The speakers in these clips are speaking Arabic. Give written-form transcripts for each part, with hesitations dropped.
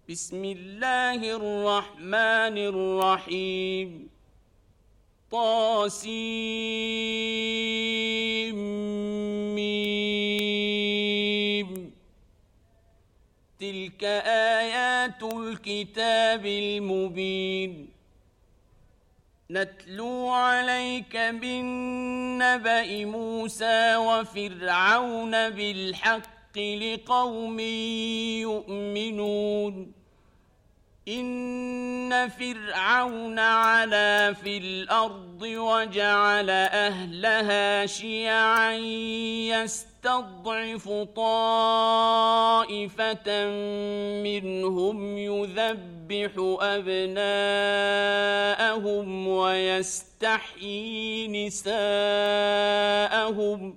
بسم الله الرحمن الرحيم طاسيم تلك آيات الكتاب المبين نتلو عليك بالنبأ موسى وفرعون بالحق لقوم يؤمنون إن فرعون علا في الأرض وجعل أهلها شيعا يستضعف طائفة منهم يذبح أبناءهم ويستحيي نساءهم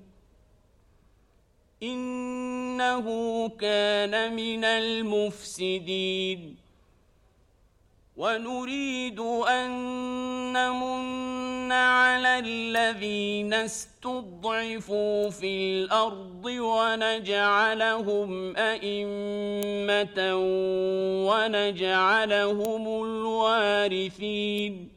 إنه كان من المفسدين ونريد أن نمن على الذين استضعفوا في الأرض ونجعلهم أئمة ونجعلهم الوارثين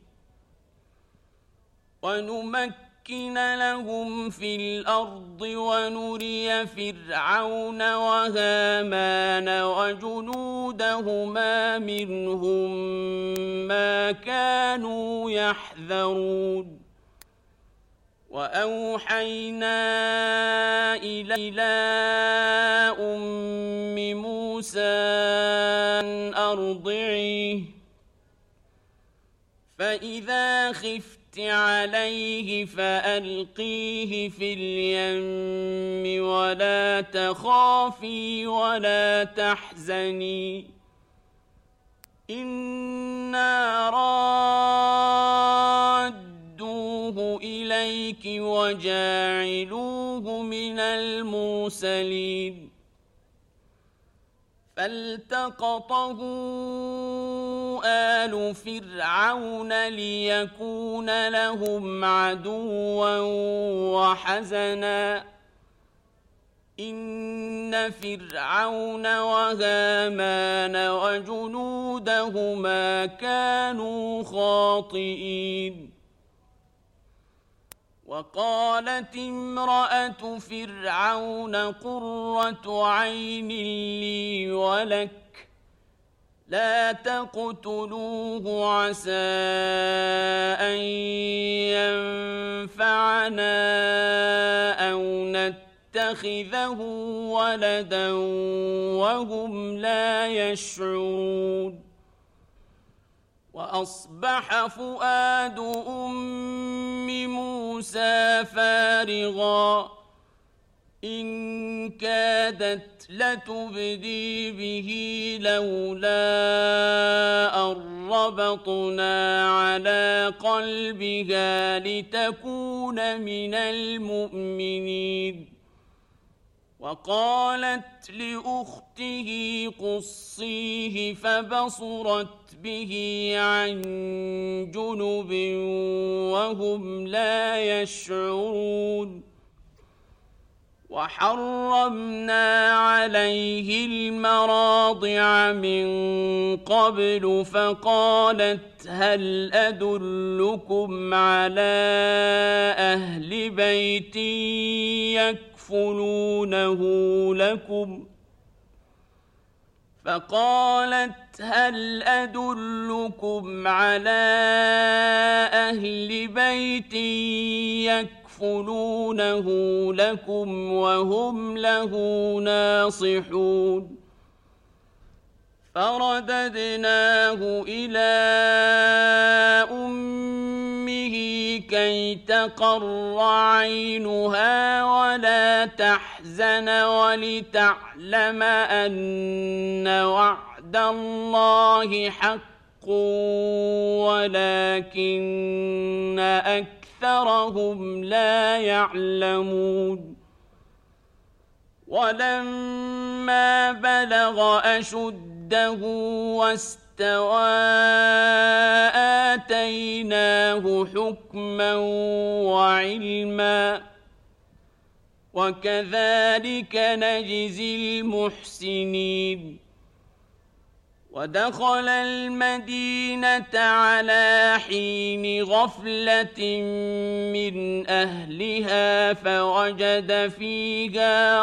ونمكن لهم في الأرض ونري فرعون وهامان وجنودهما منهم ما كانوا يحذرون وأوحينا إلى أم موسى أن أرضعيه فإذا خفت عليه فألقيه في اليم ولا تخافي ولا تحزني إنا رادوه إليك وجاعلوه من المرسلين فالتقطه آل فرعون ليكون لهم عدوا وحزنا إن فرعون وهامان وجنودهما كانوا خاطئين وقالت امرأة فرعون قرة عين لي ولك لا تقتلوه عسى أن ينفعنا أو نتخذه ولدا وهم لا يشعرون وأصبح فؤاد أم موسى فارغا إن كادت لتبدي به لولا أن ربطنا على قلبها لتكون من المؤمنين وقالت لأخته قصيه فبصرت به عن جنب وهم لا يشعرون وحرمنا عليه المراضع من قبل فقالت هل أدلكم على أهل بيت يكفلونه لكم فقالت هل أدلكم على أهل بيت يكفلونه لكم وهم له ناصحون فرددناه إلى أمه كي تقر عينها ولا تحزن ولتعلم أن وعد الله حق ولكن أكثرهم لا يعلمون ولما بلغ أشده واستوى آتيناه حكما وعلما وكذلك نجزي المحسنين ودخل المدينة على حين غفلة من أهلها فوجد فيها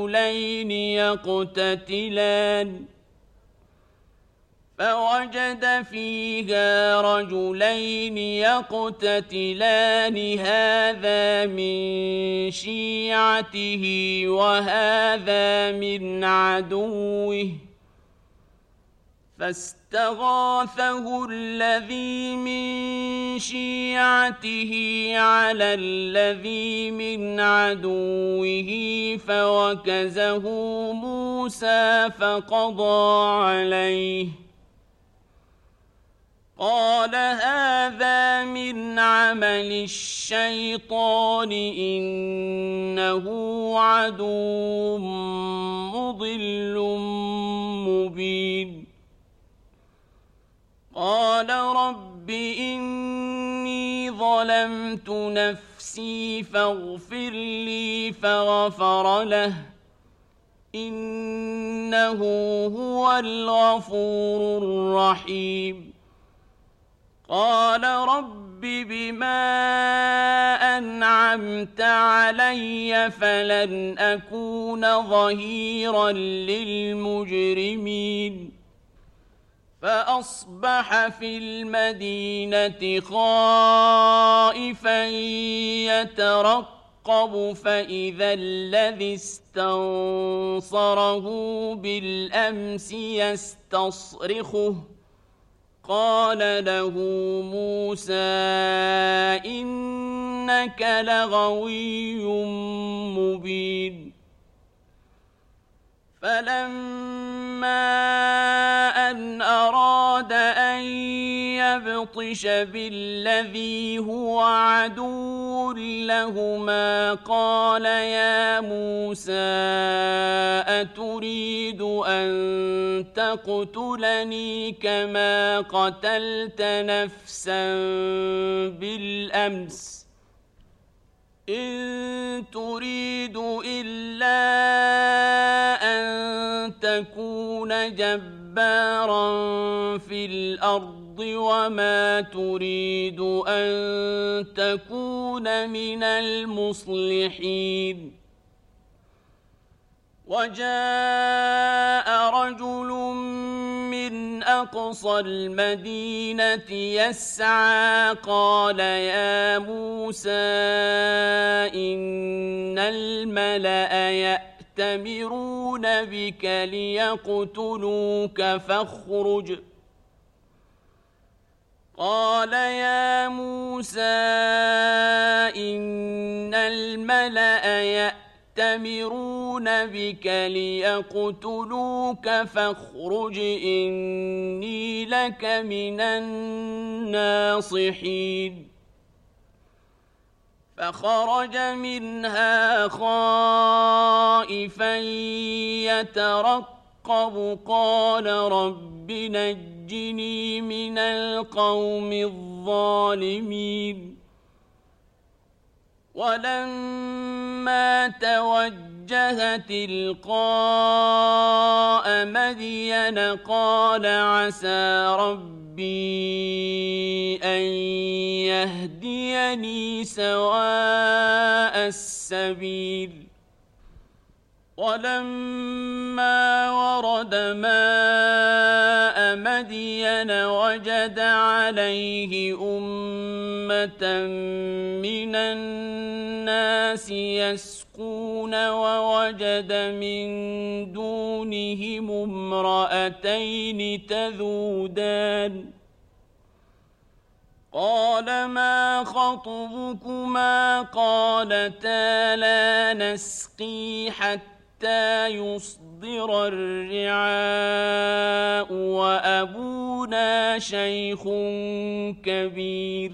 رجلين يقتتلان هذا من شيعته وهذا من عدوه فاستغاثه الذي من شيعته على الذي من عدوه فوكزه موسى فقضى عليه قال هذا من عمل الشيطان إنه عدو مضل مبين قال رب إني ظلمت نفسي فاغفر لي فغفر له إنه هو الغفور الرحيم قال رب بما أنعمت علي فلن أكون ظهيرا للمجرمين فأصبح في المدينة خائفا يترقب فإذا الذي استنصره بالأمس يستصرخه قال له موسى إنك لغوي مبين فلما أن أراد أن يبطش بالذي هو عدو لهما قال يا موسى أتريد أن تقتلني كما قتلت نفسا بالأمس إن تريد إلا أن تكون جبارا في الأرض وما تريد أن تكون من المصلحين وجاء رجل من أقصى المدينة يسعى قال يا موسى إن الملأ يأتمرون بك ليقتلوك فاخرج قال يا موسى إن الملأ يأتمرون بك ليقتلوك فاخرج إني لك من الناصحين فخرج منها خائفا يترقب قال رب نجني من القوم الظالمين ولما توجه تلقاء مدين قال عسى ربي أن يهديني سواء السبيل ولما ورد ماء مدين وجد عليه أمة من الناس يسقون ووجد من دونهم امرأتين تذودان قال ما خطبكما قالتا لا نسقي حتى يصدر الرعاء وأبونا شيخ كبير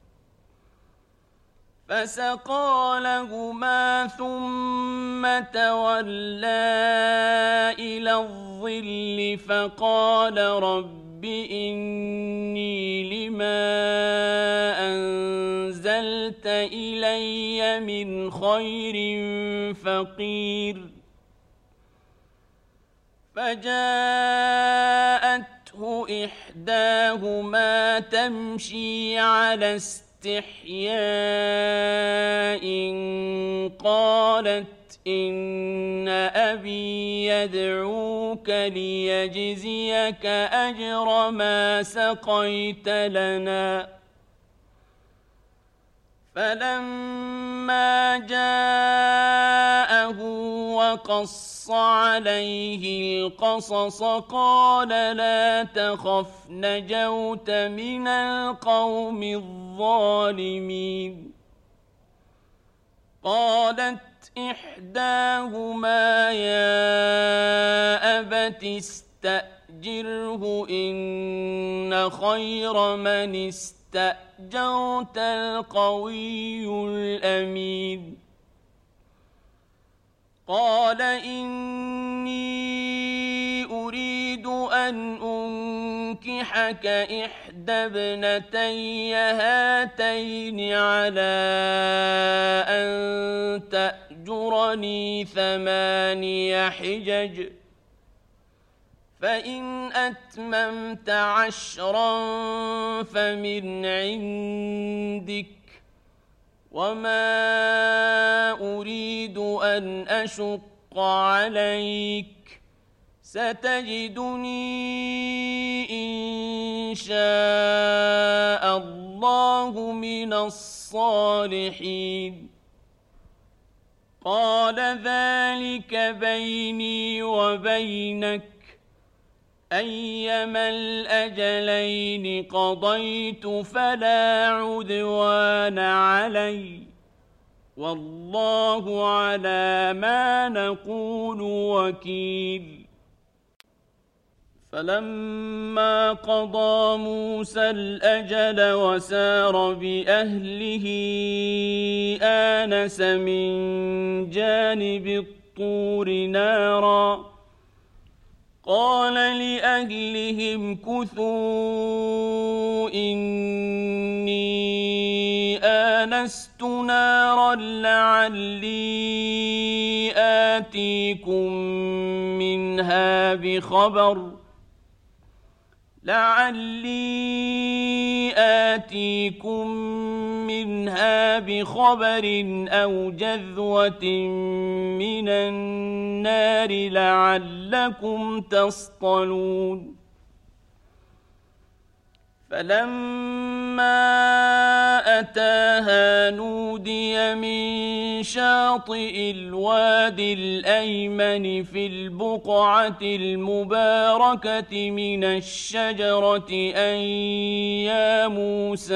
فسقى لهما ثم تولى إلى الظل فقال رب إني لما أنزلت إلي من خير فقير فجاءته إحداهما تمشي على استحياء قالت إن أبي يدعوك ليجزيك أجر ما سقيت لنا. فلما جاءه وقص عليه القصص قال لا تخف نجوت من القوم الظالمين. قالت إحداهما يا أبت استأجره إن خير من استأجرت القوي الأمين. قال إني أريد أن أنكحك إحدى ابنتي هاتين على أن تأجرني 8 حجج فإن أتممت 10 فمن عندك وما أريد أن أشق عليك ستجدني إن شاء الله من الصالحين. قال ذلك بيني وبينك أيما الأجلين قضيت فلا عدوان علي والله على ما نقول وكيل. فلما قضى موسى الأجل وسار بأهله آنس من جانب الطور نارا قال لأهلهم كثوا إني آنست نارا لعلي آتيكم منها بخبر أو جذوة من النار لعلكم تصطلون. فلما أتاها نودي من شاطئ الوادي الأيمن في البقعة المباركة من الشجرة أن يا موسى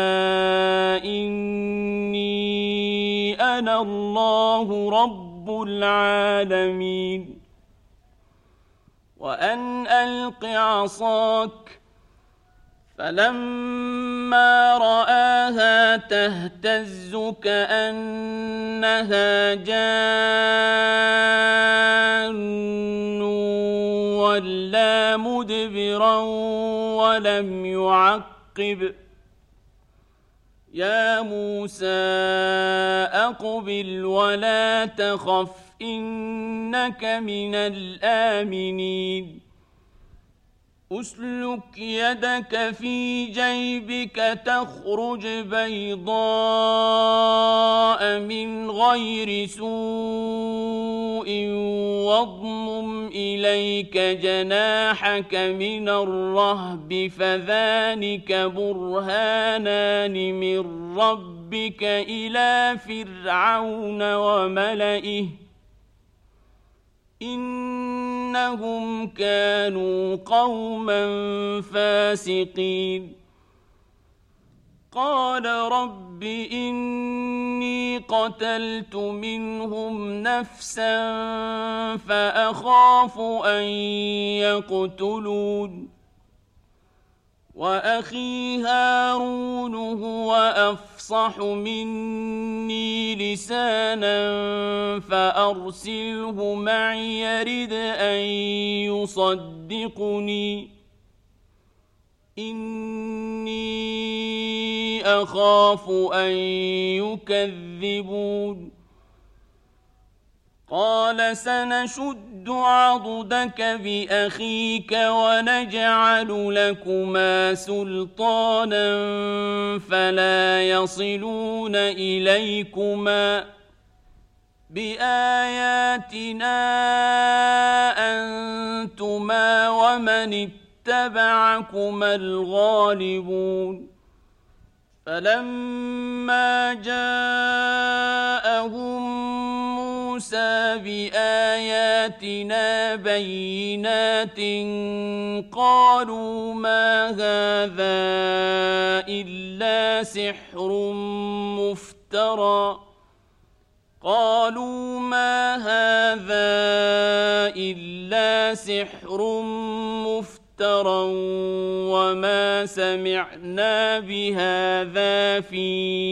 إني أنا الله رب العالمين وأن ألق عصاك. فلما رآها تهتز كأنها جان ولا مدبرا ولم يعقب. يا موسى أقبل ولا تخف إنك من الآمنين. أسلك يدك في جيبك تخرج بيضاء من غير سوء واضمم إليك جناحك من الرهب فذلك برهانان من ربك إلى فرعون وملئه إنهم كانوا قوما فاسقين. قال رب إني قتلت منهم نفسا فأخاف أن يقتلون وأخي هارون هو أفصح مني لسانا فأرسله معي يرد أن يصدقني إني أخاف أن يكذبون. قال سنشد عضدك بأخيك ونجعل لكما سلطانا فلا يصلون إليكما بآياتنا أنتما ومن اتبعكما الغالبون فلما جاءهم موسى بآياتنا بينات قالوا ما هذا إلا سحر مفترى وما سمعنا بهذا في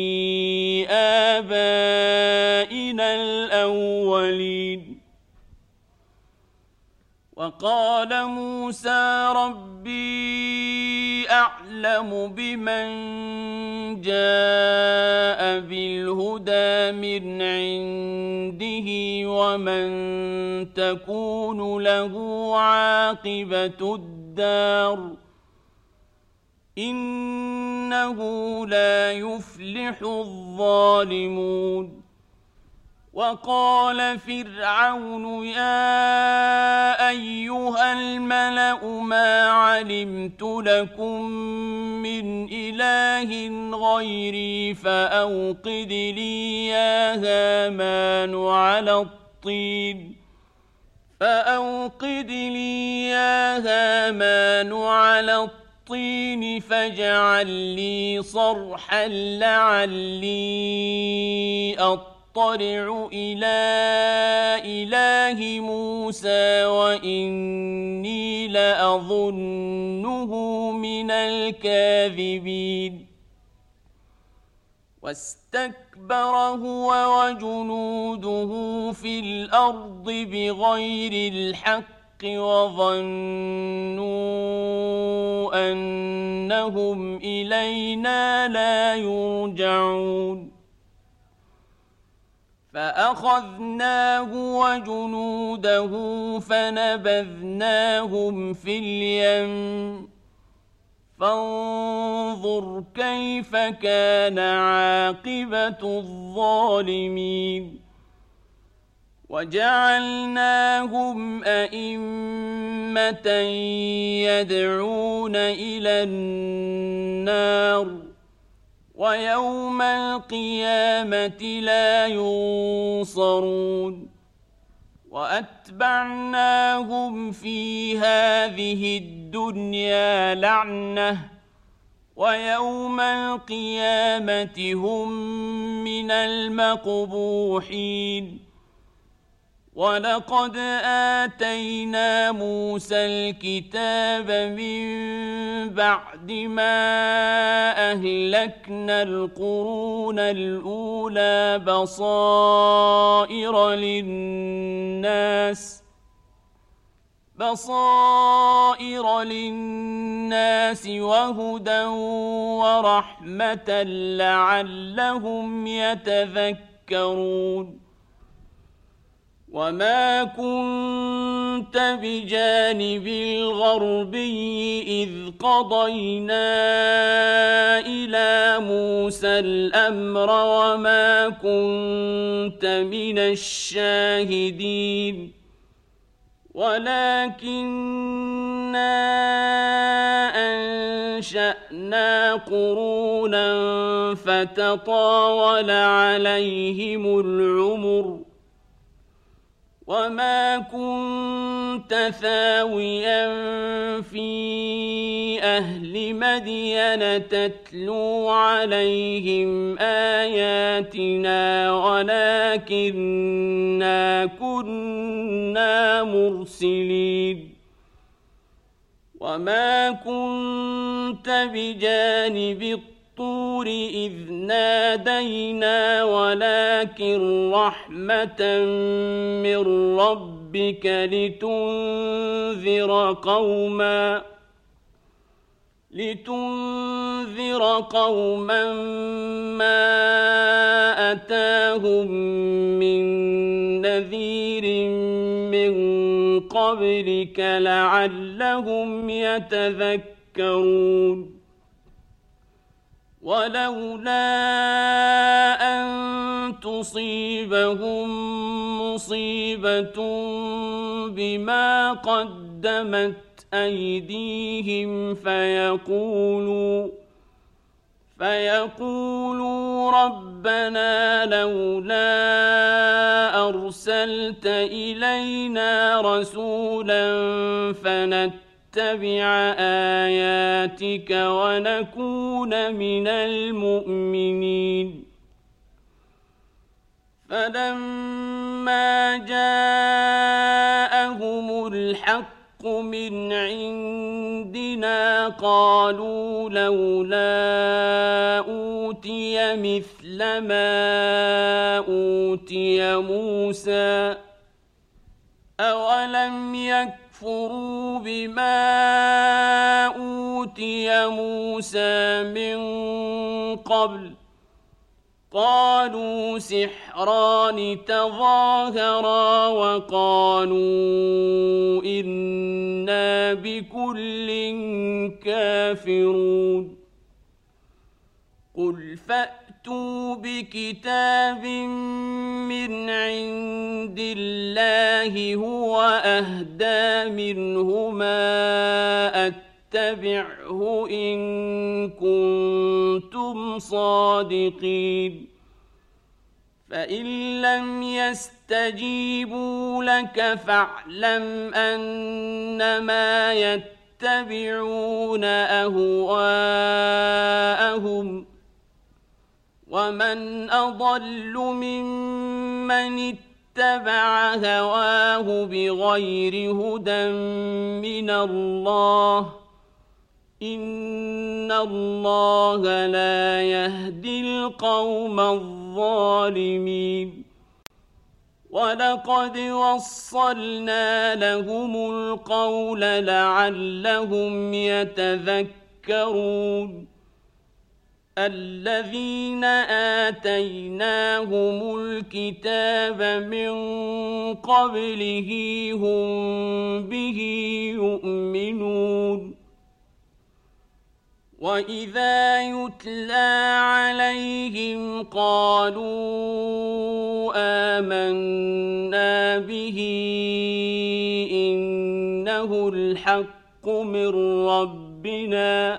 آبائنا الأولين وقال موسى ربي أعلم بمن جاء بالهدى من عنده ومن تكون له عاقبة الدار إنه لا يفلح الظالمون وقال فرعون يا أيها الملأ ما علمت لكم من إله غيري فأوقد لي يا هامان على الطين فاجعل لي صرحا لعلي أطلع إلى إله موسى وإني لأظنه من الكاذبين واستكبر هو وجنوده في الأرض بغير الحق وظنوا أنهم إلينا لا يرجعون فأخذناه وجنوده فنبذناهم في اليم فانظر كيف كان عاقبة الظالمين وجعلناهم أئمة يدعون إلى النار ويوم القيامة لا ينصرون وأتبعناهم في هذه الدنيا لعنة ويوم القيامة هم من المقبوحين ولقد آتينا موسى الكتاب من بعد ما أهلكنا القرون الأولى بصائر للناس وهدى ورحمة لعلهم يتذكرون وما كنت بجانب الغربي إذ قضينا إلى موسى الأمر وما كنت من الشاهدين ولكننا أنشأنا قرونا فتطاول عليهم العمر وما كنت ثاويا في أهل مدين تتلو عليهم آياتنا ولكننا كنا مرسلين وما كنت بجانب الطور إذ نادينا ولكن رحمة من ربك لتنذر قوما ما أتاهم من نذير قبلك لعلهم يتذكرون ولولا أن تصيبهم مصيبة بما قدمت أيديهم فيقولوا ربنا لولا أرسلت إلينا رسولا فنتبع آياتك ونكون من المؤمنين فلما جاءهم الحق من عندنا قالوا لولا أوتي مثل ما أوتي موسى أولم يكفروا بما أوتي موسى من قبل قالوا سحران تظاهرا وقالوا إنا بكل كافرون قل فأتوا بكتاب من عند الله هو أهدى منهما اتبعه إن كنتم صادقين فإن لم يستجيبوا لك فاعلم أنما يتبعون أهواءهم ومن أضل ممن اتبع هواه بغير هدى من الله إن الله لا يهدي القوم الظالمين ولقد وصلنا لهم القول لعلهم يتذكرون الذين آتيناهم الكتاب من قبله هم به يؤمنون وإذا يتلى عليهم قالوا آمنا به إنه الحق من ربنا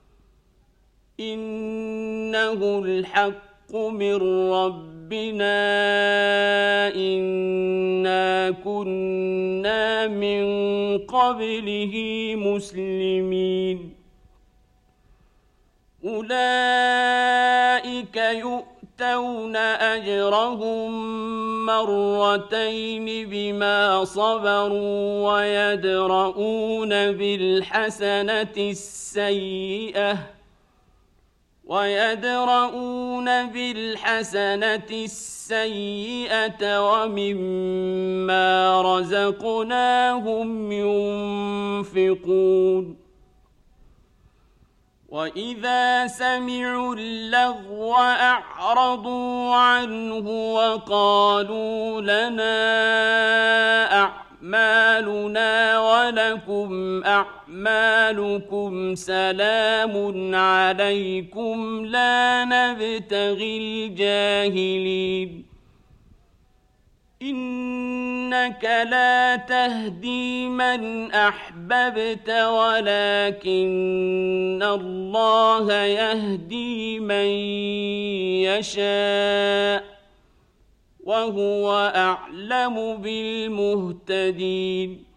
إنا كنا من قبله مسلمين أولئك يؤتون أجرهم مرتين بما صبروا ويدرؤون بالحسنة السيئة ومما رزقناهم ينفقون وإذا سمعوا اللغو أعرضوا عنه وقالوا لنا أعمالنا ولكم أعمالكم سلام عليكم لا نبتغي الجاهلين إنك لا تهدي من أحببت ولكن الله يهدي من يشاء وهو أعلم بالمهتدين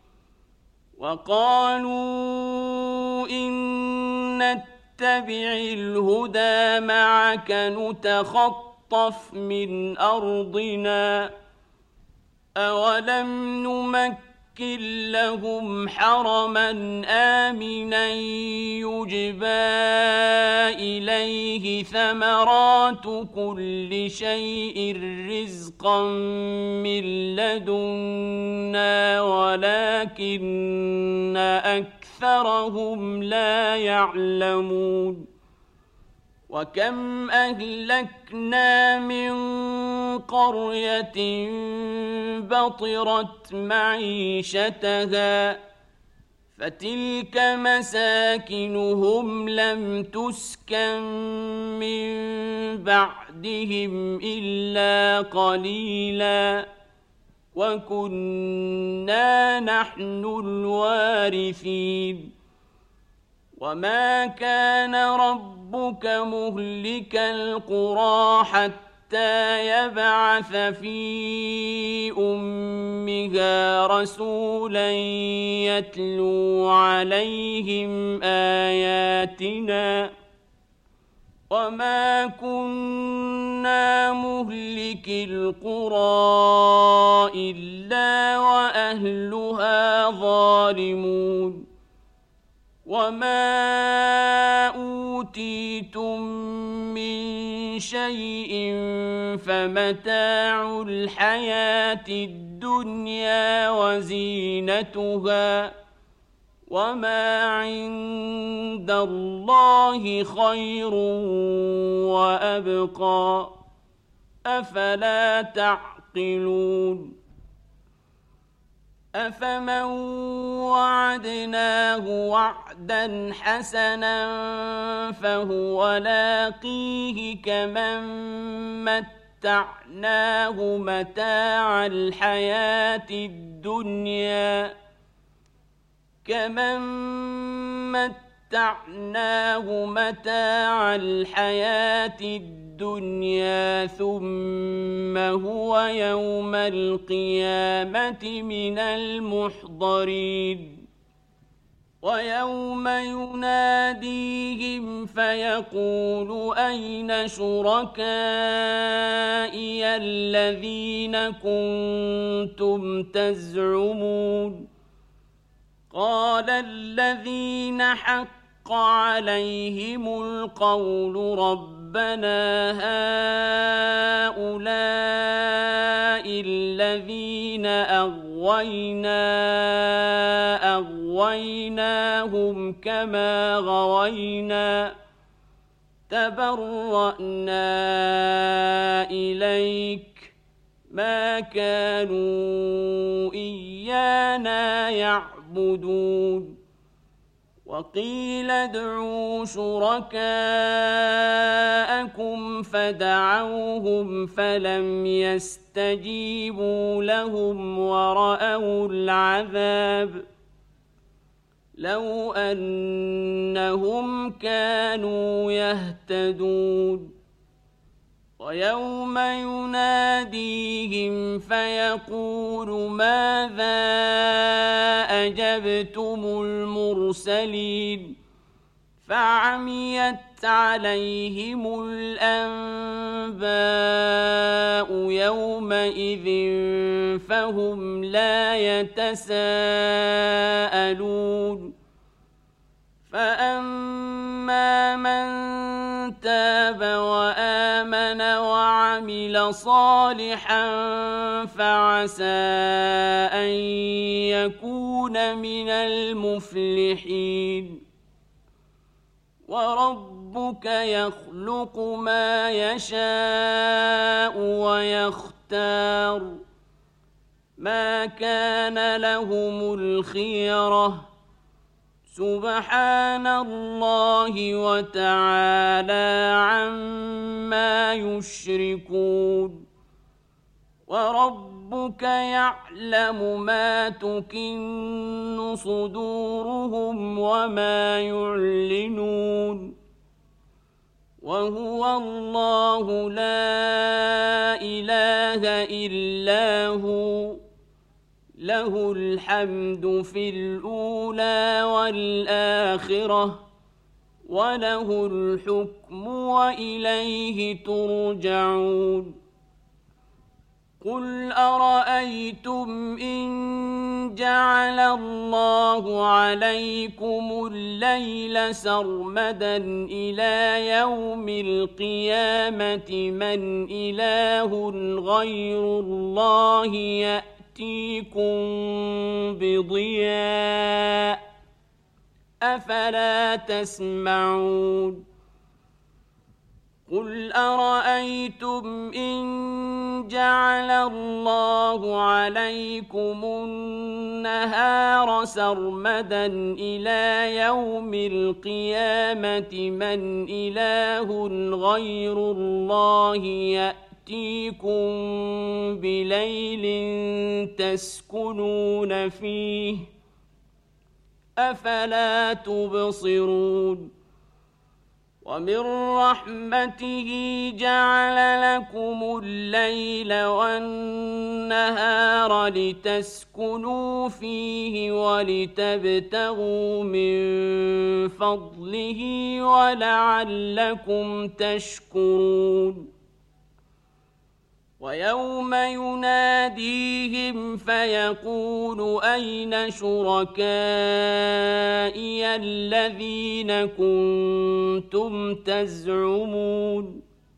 وقالوا إن نتبع الهدى معك نتخطف من أرضنا أولم نمكن لهم حرما آمنا يجبى إليه ثمرات كل شيء رزقا من لدنا ولكن أكثرهم لا يعلمون وكم أهلكنا من قرية بطرت معيشتها فتلك مساكنهم لم تسكن من بعدهم إلا قليلا وكنا نحن الوارثين وما كان ربك مهلك القرى حتى يبعث في أمها رسولا يتلو عليهم آياتنا وما كنا مهلك القرى إلا وأهلها ظالمون وما أوتيتم من شيء فمتاع الحياة الدنيا وزينتها وما عند الله خير وأبقى أفلا تعقلون أفمن وعدناه وعدا حسنا فهو لاقيه كمن متعناه متاع الحياة الدنيا ثم هو يوم القيامة من المحضرين ويوم يناديهم فيقول أين شركائي الذين كنتم تزعمون قال الذين حق عليهم القول ربنا هؤلاء الذين أغويناهم كما غوينا تبرأنا إليك ما كانوا إيانا يعبدون وقيل ادعوا شركاءكم فدعوهم فلم يستجيبوا لهم ورأوا العذاب لو أنهم كانوا يهتدون ويوم يناديهم فيقول ماذا أجبتم المرسلين فعميت عليهم الأنباء يومئذ فهم لا يتساءلون فأما من تاب وآمن وعمل صالحا فعسى أن يكون من المفلحين وربك يخلق ما يشاء ويختار ما كان لهم الخيرة سبحان الله وتعالى عما يشركون وربك يعلم ما تكن صدورهم وما يعلنون وهو الله لا إله إلا هو له الحمد في الأولى والآخرة وله الحكم وإليه ترجعون قل أرأيتم إن جعل الله عليكم الليل سرمدا إلى يوم القيامة من إله غير الله يأتيكم بضياء أفلا تسمعون قل أرأيتم إن جعل الله عليكم النهار سرمدا إلى يوم القيامة من إله غير الله يأتيكم بليل تسكنون فيه أفلا تبصرون ومن رحمته جعل لكم الليل والنهار لتسكنوا فيه ولتبتغوا من فضله ولعلكم تشكرون ويوم يناديهم فيقول أين شركائي الذين كنتم تزعمون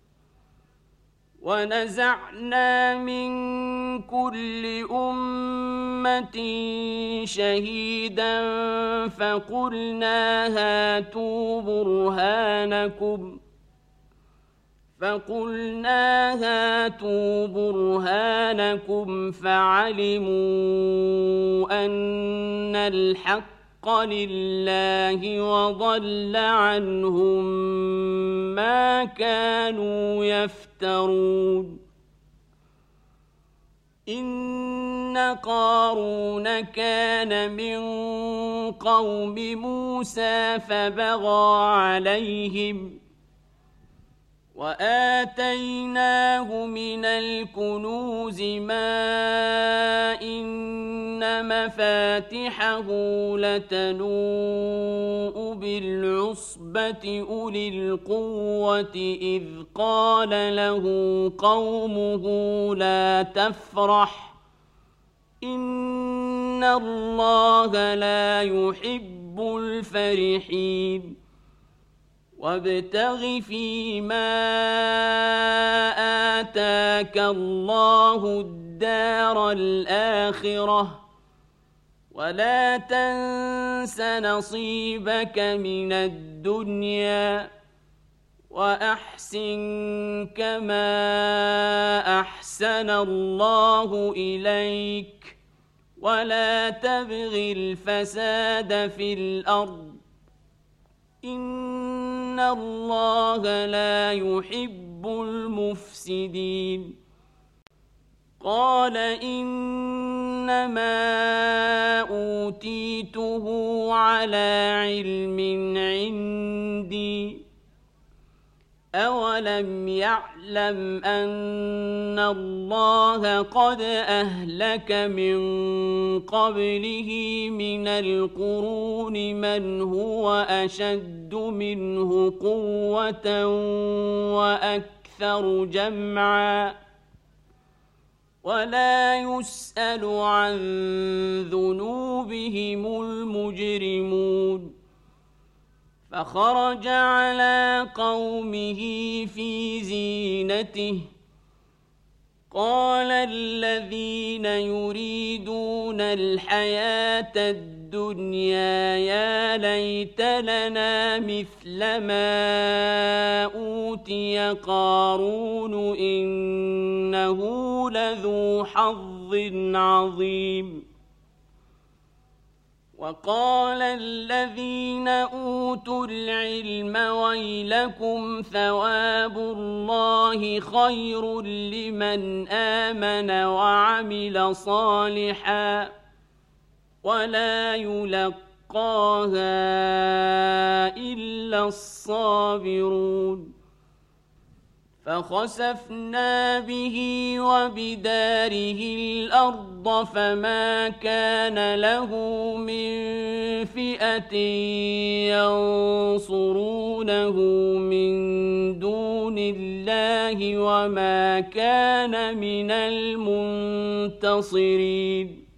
ونزعنا من كل أمة شهيدا فقلنا هاتوا برهانكم فعلموا أن الحق لله وضل عنهم ما كانوا يفترون إن قارون كان من قوم موسى فبغى عليهم وآتيناه من الكنوز ما إن مفاتحه لتنوء بالعصبة أولي القوة إذ قال له قومه لا تفرح إن الله لا يحب الفرحين وابتغ فيما آتاك الله الدار الآخرة ولا تنس نصيبك من الدنيا وأحسن كما أحسن الله إليك ولا تبغ الفساد في الأرض إن الله لا يحب المفسدين قال إنما أوتيته على علم عندي أولم يعلم أن الله قد أهلك من قبله من القرون من هو أشد منه قوة وأكثر جمعا ولا يسأل عن ذنوبهم المجرمون فخرج على قومه في زينته قال الذين يريدون الحياة الدنيا يا ليت لنا مثل ما أوتي قارون إنه لذو حظ عظيم وقال الذين أوتوا العلم ويلكم ثواب الله خير لمن آمن وعمل صالحا ولا يلقاها إلا الصابرون فخسفنا به وبداره الأرض فما كان له من فئة ينصرونه من دون الله وما كان من المنتصرين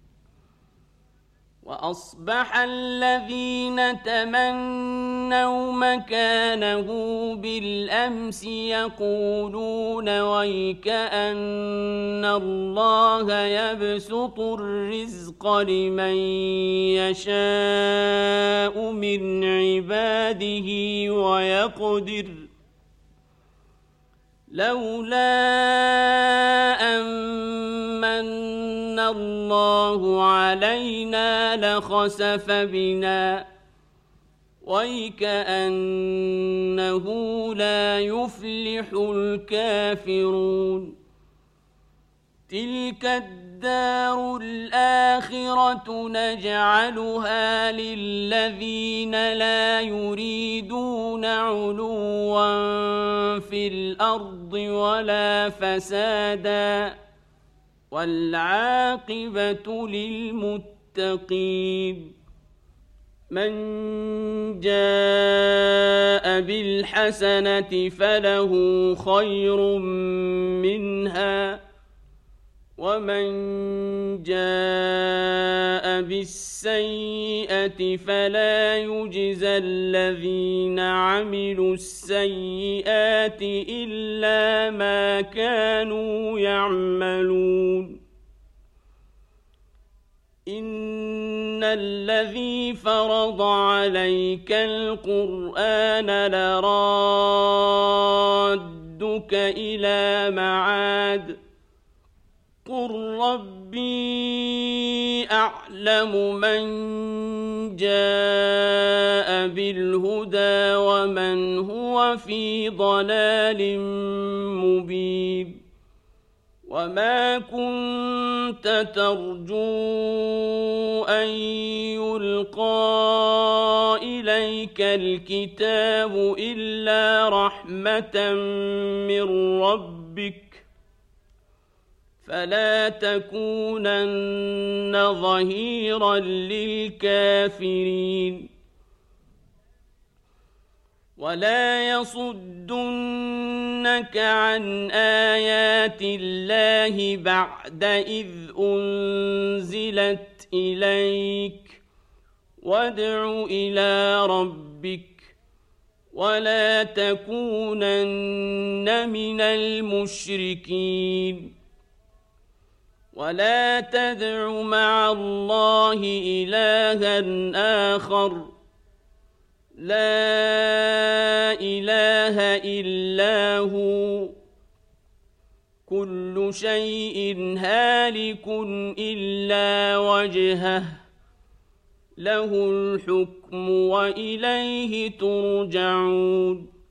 وأصبح الذين تمنوا مكانه بالأمس يقولون ويكأن الله يبسط الرزق لمن يشاء من عباده ويقدر لولا أن الله علينا لخسف بنا ويكأنه لا يفلح الكافرون تلك الدار الآخرة نجعلها للذين لا يريدون علوا في الأرض ولا فسادا والعاقبة للمتقين من جاء بالحسنة فله خير منها ومن جاء بالسيئة فلا يجزى الذين عملوا السيئات إلا ما كانوا يعملون إن الذي فرض عليك القرآن لرادك إلى معاد قل ربي أعلم من جاء بالهدى ومن هو في ضلال مبين وما كنت ترجو أن يلقى إليك الكتاب إلا رحمة من ربك فلا تكونن ظهيرا للكافرين ولا يصدنك عن آيات الله بعد إذ أنزلت إليك وادع إلى ربك ولا تكونن من المشركين ولا تدع مع الله إلها آخر لا إله إلا هو كل شيء هالك إلا وجهه له الحكم وإليه ترجعون